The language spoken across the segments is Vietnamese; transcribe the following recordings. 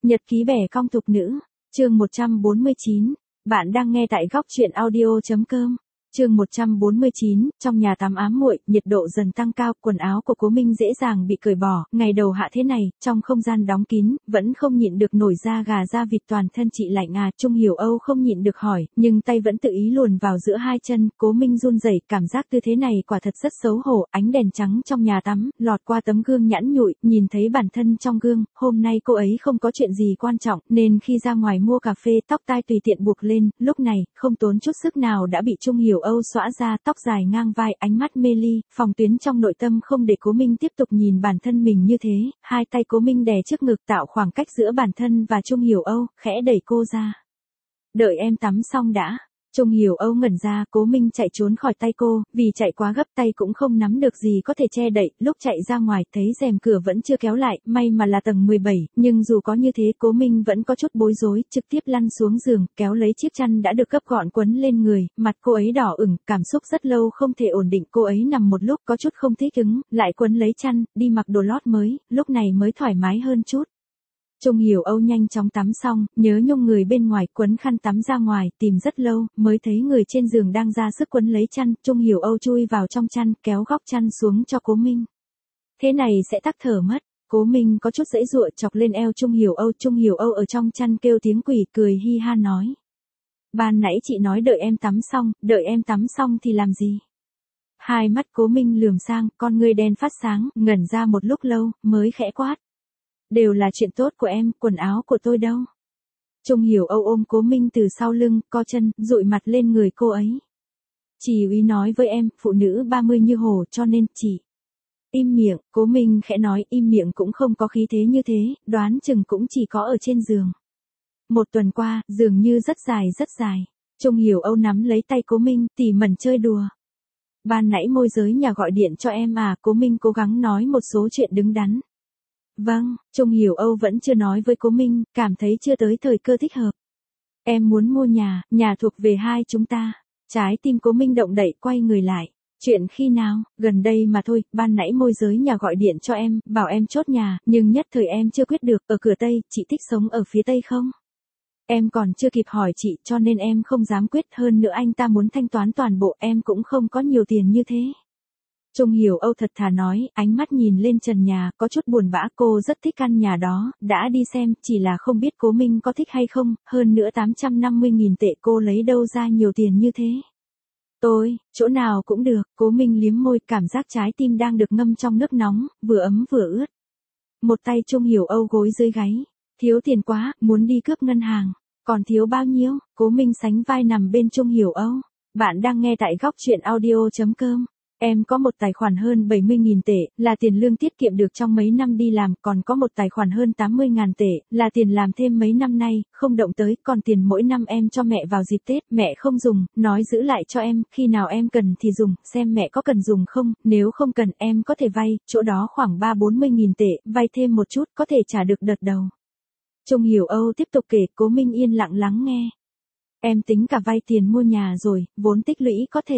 Nhật ký bẻ cong thục nữ, chương 149, bạn đang nghe tại góc truyện audio.com. Chương 149, trong nhà tắm ám muội, nhiệt độ dần tăng cao, quần áo của Cố Minh dễ dàng bị cởi bỏ, ngày đầu hạ thế này, trong không gian đóng kín, vẫn không nhịn được nổi da gà da vịt toàn thân chị lạnh à, Trung Hiểu Âu không nhịn được hỏi, nhưng tay vẫn tự ý luồn vào giữa hai chân, Cố Minh run rẩy, cảm giác tư thế này quả thật rất xấu hổ, ánh đèn trắng trong nhà tắm, lọt qua tấm gương nhẵn nhụi, nhìn thấy bản thân trong gương, hôm nay cô ấy không có chuyện gì quan trọng, nên khi ra ngoài mua cà phê, tóc tai tùy tiện buộc lên, lúc này, không tốn chút sức nào đã bị Trung Hiểu Âu xõa ra, tóc dài ngang vai, ánh mắt mê ly, phòng tuyến trong nội tâm không để Cố Minh tiếp tục nhìn bản thân mình như thế, hai tay Cố Minh đè trước ngực tạo khoảng cách giữa bản thân và Trung Hiểu Âu, khẽ đẩy cô ra. Đợi em tắm xong đã. Trung Hiểu Âu ngẩn ra, Cố Minh chạy trốn khỏi tay cô, vì chạy quá gấp tay cũng không nắm được gì có thể che đậy, lúc chạy ra ngoài thấy rèm cửa vẫn chưa kéo lại, may mà là tầng 17, nhưng dù có như thế Cố Minh vẫn có chút bối rối, trực tiếp lăn xuống giường, kéo lấy chiếc chăn đã được gấp gọn quấn lên người, mặt cô ấy đỏ ửng, cảm xúc rất lâu không thể ổn định, cô ấy nằm một lúc có chút không thích ứng, lại quấn lấy chăn, đi mặc đồ lót mới, lúc này mới thoải mái hơn chút. Trung Hiểu Âu nhanh chóng tắm xong, nhớ nhung người bên ngoài, quấn khăn tắm ra ngoài, tìm rất lâu, mới thấy người trên giường đang ra sức quấn lấy chăn, Trung Hiểu Âu chui vào trong chăn, kéo góc chăn xuống cho Cố Minh. Thế này sẽ tắc thở mất. Cố Minh có chút giãy giụa chọc lên eo Trung Hiểu Âu ở trong chăn kêu tiếng quỷ, cười hi ha nói. Ban nãy chị nói đợi em tắm xong thì làm gì? Hai mắt Cố Minh lườm sang, con ngươi đen phát sáng, ngẩn ra một lúc lâu, mới khẽ quát. Đều là chuyện tốt của em, quần áo của tôi đâu? Trung Hiểu Âu ôm Cố Minh từ sau lưng, co chân, dụi mặt lên người cô ấy. Chị úy nói với em, phụ nữ 30 như hổ cho nên chị. Im miệng, Cố Minh khẽ nói, im miệng cũng không có khí thế như thế, đoán chừng cũng chỉ có ở trên giường. Một tuần qua, dường như rất dài. Trung Hiểu Âu nắm lấy tay Cố Minh, tỉ mẩn chơi đùa. Ban nãy môi giới nhà gọi điện cho em à, Cố Minh cố gắng nói một số chuyện đứng đắn. Vâng, Trung Hiểu Âu vẫn chưa nói với Cố Minh, cảm thấy chưa tới thời cơ thích hợp. Em muốn mua nhà thuộc về hai chúng ta. Trái tim Cố Minh động đậy, quay người lại. Chuyện khi nào? Gần đây mà thôi, ban nãy môi giới nhà gọi điện cho em, bảo em chốt nhà, nhưng nhất thời em chưa quyết được, ở cửa Tây, chị thích sống ở phía Tây không? Em còn chưa kịp hỏi chị cho nên em không dám quyết, hơn nữa anh ta muốn thanh toán toàn bộ, em cũng không có nhiều tiền như thế. Trung Hiểu Âu thật thà nói, ánh mắt nhìn lên trần nhà, có chút buồn bã, cô rất thích căn nhà đó, đã đi xem, chỉ là không biết Cố Minh có thích hay không, hơn nữa 850.000 tệ cô lấy đâu ra nhiều tiền như thế. Tôi, chỗ nào cũng được, Cố Minh liếm môi, cảm giác trái tim đang được ngâm trong nước nóng, vừa ấm vừa ướt. Một tay Trung Hiểu Âu gối dưới gáy, thiếu tiền quá, muốn đi cướp ngân hàng, còn thiếu bao nhiêu, Cố Minh sánh vai nằm bên Trung Hiểu Âu. Bạn đang nghe tại góc truyện audio.com. Em có một tài khoản hơn 70.000 tệ, là tiền lương tiết kiệm được trong mấy năm đi làm, còn có một tài khoản hơn 80.000 tệ, là tiền làm thêm mấy năm nay, không động tới, còn tiền mỗi năm em cho mẹ vào dịp Tết, mẹ không dùng, nói giữ lại cho em, khi nào em cần thì dùng, xem mẹ có cần dùng không, nếu không cần em có thể vay, chỗ đó khoảng 30-40.000 tệ, vay thêm một chút, có thể trả được đợt đầu. Trung Hiểu Âu tiếp tục kể, Cố Minh yên lặng lắng nghe. Em tính cả vay tiền mua nhà rồi, vốn tích lũy có thể.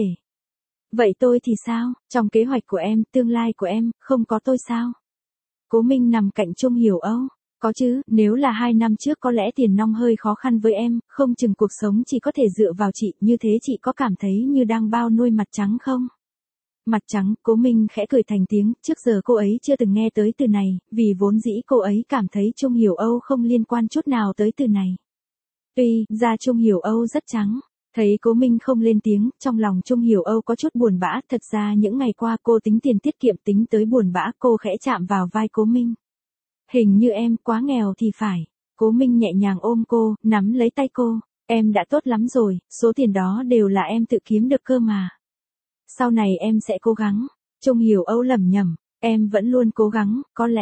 Vậy tôi thì sao, trong kế hoạch của em, tương lai của em, không có tôi sao? Cố Minh nằm cạnh Trung Hiểu Âu. Có chứ, nếu là 2 năm trước có lẽ tiền nong hơi khó khăn với em, không chừng cuộc sống chỉ có thể dựa vào chị, như thế chị có cảm thấy như đang bao nuôi mặt trắng không? Mặt trắng, Cố Minh khẽ cười thành tiếng, trước giờ cô ấy chưa từng nghe tới từ này, vì vốn dĩ cô ấy cảm thấy Trung Hiểu Âu không liên quan chút nào tới từ này. Tuy, da Trung Hiểu Âu rất trắng. Thấy Cố Minh không lên tiếng, trong lòng Trung Hiểu Âu có chút buồn bã, thật ra những ngày qua cô tính tiền tiết kiệm, tính tới buồn bã, cô khẽ chạm vào vai Cố Minh. Hình như em quá nghèo thì phải. Cố Minh nhẹ nhàng ôm cô, nắm lấy tay cô. Em đã tốt lắm rồi, số tiền đó đều là em tự kiếm được cơ mà. Sau này em sẽ cố gắng. Trung Hiểu Âu lẩm nhẩm, em vẫn luôn cố gắng,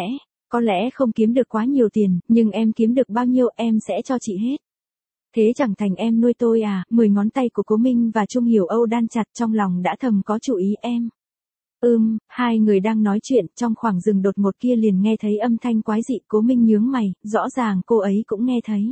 có lẽ không kiếm được quá nhiều tiền, nhưng em kiếm được bao nhiêu em sẽ cho chị hết. Thế chẳng thành em nuôi tôi à, 10 ngón tay của Cố Minh và Trung Hiểu Âu đan chặt, trong lòng đã thầm có chủ ý em. Hai người đang nói chuyện, trong khoảng rừng đột ngột kia liền nghe thấy âm thanh quái dị, Cố Minh nhướng mày, rõ ràng cô ấy cũng nghe thấy.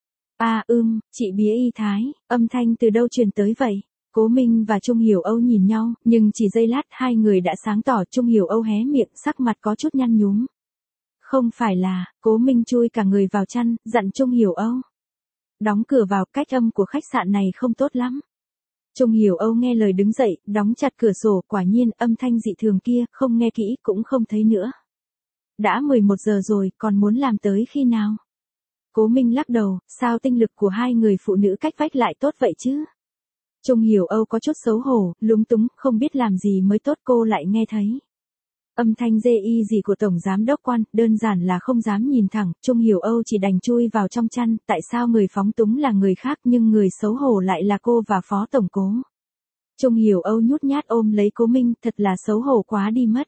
Chị bía y thái, âm thanh từ đâu truyền tới vậy? Cố Minh và Trung Hiểu Âu nhìn nhau, nhưng chỉ giây lát hai người đã sáng tỏ, Trung Hiểu Âu hé miệng, sắc mặt có chút nhăn nhúm. Không phải là, Cố Minh chui cả người vào chăn, dặn Trung Hiểu Âu. Đóng cửa vào, cách âm của khách sạn này không tốt lắm. Trung Hiểu Âu nghe lời đứng dậy, đóng chặt cửa sổ, quả nhiên âm thanh dị thường kia, không nghe kỹ cũng không thấy nữa. Đã 11 giờ rồi, còn muốn làm tới khi nào? Cố Minh lắc đầu, sao tinh lực của hai người phụ nữ cách vách lại tốt vậy chứ? Trung Hiểu Âu có chút xấu hổ, lúng túng, không biết làm gì mới tốt, cô lại nghe thấy. Âm thanh dê y gì của Tổng Giám Đốc Quan, đơn giản là không dám nhìn thẳng, Trung Hiểu Âu chỉ đành chui vào trong chăn, tại sao người phóng túng là người khác nhưng người xấu hổ lại là cô và Phó Tổng Cố. Trung Hiểu Âu nhút nhát ôm lấy Cố Minh, thật là xấu hổ quá đi mất.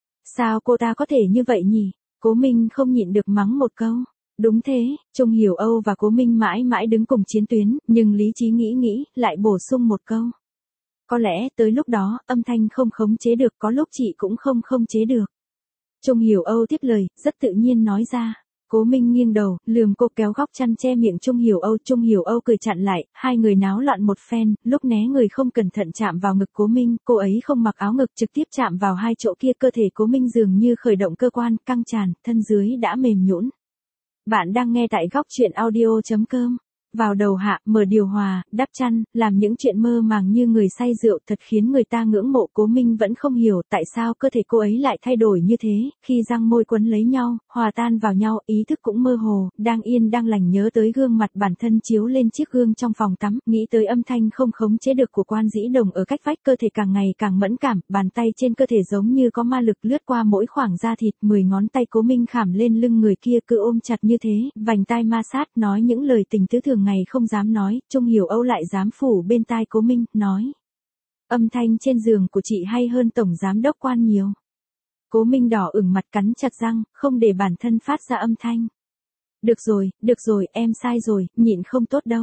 Sao cô ta có thể như vậy nhỉ? Cố Minh không nhịn được mắng một câu. Đúng thế, Trung Hiểu Âu và Cố Minh mãi mãi đứng cùng chiến tuyến, nhưng lý trí nghĩ, lại bổ sung một câu. Có lẽ tới lúc đó, âm thanh không khống chế được, có lúc chị cũng không khống chế được. Trung Hiểu Âu tiếp lời, rất tự nhiên nói ra. Cố Minh nghiêng đầu, lườm cô, kéo góc chăn che miệng Trung Hiểu Âu cười chặn lại, hai người náo loạn một phen, lúc né người không cẩn thận chạm vào ngực Cố Minh, cô ấy không mặc áo ngực trực tiếp chạm vào hai chỗ kia, cơ thể Cố Minh dường như khởi động cơ quan, căng tràn, thân dưới đã mềm nhũn. Bạn đang nghe tại góc truyện audio.com. Vào đầu hạ, mở điều hòa, đắp chăn, làm những chuyện mơ màng như người say rượu, thật khiến người ta ngưỡng mộ. Cố Minh vẫn không hiểu tại sao cơ thể cô ấy lại thay đổi như thế, khi răng môi quấn lấy nhau, hòa tan vào nhau, ý thức cũng mơ hồ, đang yên đang lành nhớ tới gương mặt bản thân chiếu lên chiếc gương trong phòng tắm, nghĩ tới âm thanh không khống chế được của Quan Dĩ Đồng ở cách vách, cơ thể càng ngày càng mẫn cảm, bàn tay trên cơ thể giống như có ma lực lướt qua mỗi khoảng da thịt, 10 ngón tay Cố Minh khảm lên lưng người kia cứ ôm chặt như thế, vành tai ma sát, nói những lời tình tứ thường ngày không dám nói, Trung Hiểu Âu lại dám phủ bên tai Cố Minh, nói. Âm thanh trên giường của chị hay hơn Tổng Giám Đốc Quan nhiều. Cố Minh đỏ ửng mặt, cắn chặt răng, không để bản thân phát ra âm thanh. Được rồi, em sai rồi, nhịn không tốt đâu.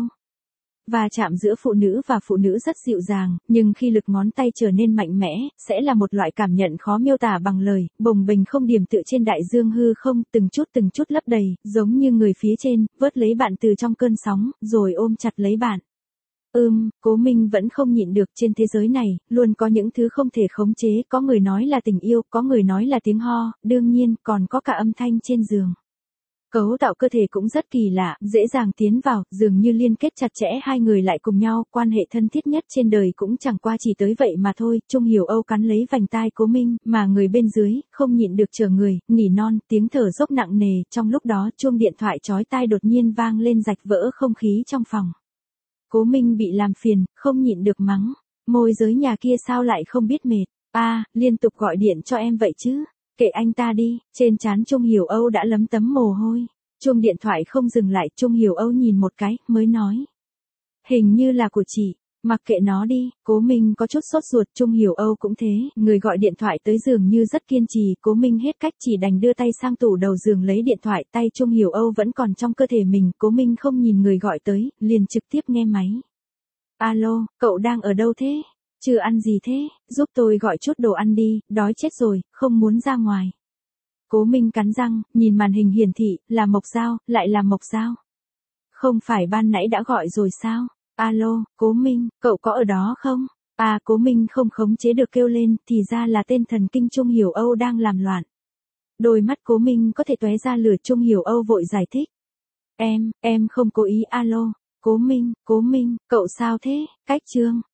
Va chạm giữa phụ nữ và phụ nữ rất dịu dàng, nhưng khi lực ngón tay trở nên mạnh mẽ, sẽ là một loại cảm nhận khó miêu tả bằng lời, bồng bềnh không điểm tựa trên đại dương hư không, từng chút lấp đầy, giống như người phía trên, vớt lấy bạn từ trong cơn sóng, rồi ôm chặt lấy bạn. Cố Minh vẫn không nhịn được, trên thế giới này, luôn có những thứ không thể khống chế, có người nói là tình yêu, có người nói là tiếng ho, đương nhiên, còn có cả âm thanh trên giường. Cấu tạo cơ thể cũng rất kỳ lạ, dễ dàng tiến vào, dường như liên kết chặt chẽ hai người lại cùng nhau, quan hệ thân thiết nhất trên đời cũng chẳng qua chỉ tới vậy mà thôi. Trung Hiểu Âu cắn lấy vành tai Cố Minh, mà người bên dưới, không nhịn được trở người, nỉ non, tiếng thở dốc nặng nề, trong lúc đó chuông điện thoại chói tai đột nhiên vang lên rạch vỡ không khí trong phòng. Cố Minh bị làm phiền, không nhịn được mắng, môi giới nhà kia sao lại không biết mệt, liên tục gọi điện cho em vậy chứ. Kệ anh ta đi, trên trán Trung Hiểu Âu đã lấm tấm mồ hôi. Chuông điện thoại không dừng lại, Trung Hiểu Âu nhìn một cái, mới nói. Hình như là của chị, mặc kệ nó đi. Cố Minh có chút sốt ruột, Trung Hiểu Âu cũng thế, người gọi điện thoại tới dường như rất kiên trì, Cố Minh hết cách chỉ đành đưa tay sang tủ đầu giường lấy điện thoại, tay Trung Hiểu Âu vẫn còn trong cơ thể mình, Cố Minh không nhìn người gọi tới, liền trực tiếp nghe máy. Alo, cậu đang ở đâu thế? Chưa ăn gì thế, giúp tôi gọi chút đồ ăn đi, đói chết rồi, không muốn ra ngoài. Cố Minh cắn răng, nhìn màn hình hiển thị, là Mộc Giao, lại là Mộc Giao. Không phải ban nãy đã gọi rồi sao? Alo, Cố Minh, cậu có ở đó không? Cố Minh không khống chế được kêu lên, thì ra là tên thần kinh Trung Hiểu Âu đang làm loạn. Đôi mắt Cố Minh có thể tóe ra lửa, Trung Hiểu Âu vội giải thích. Em không cố ý. Alo, Cố Minh, cậu sao thế? Cách Trương.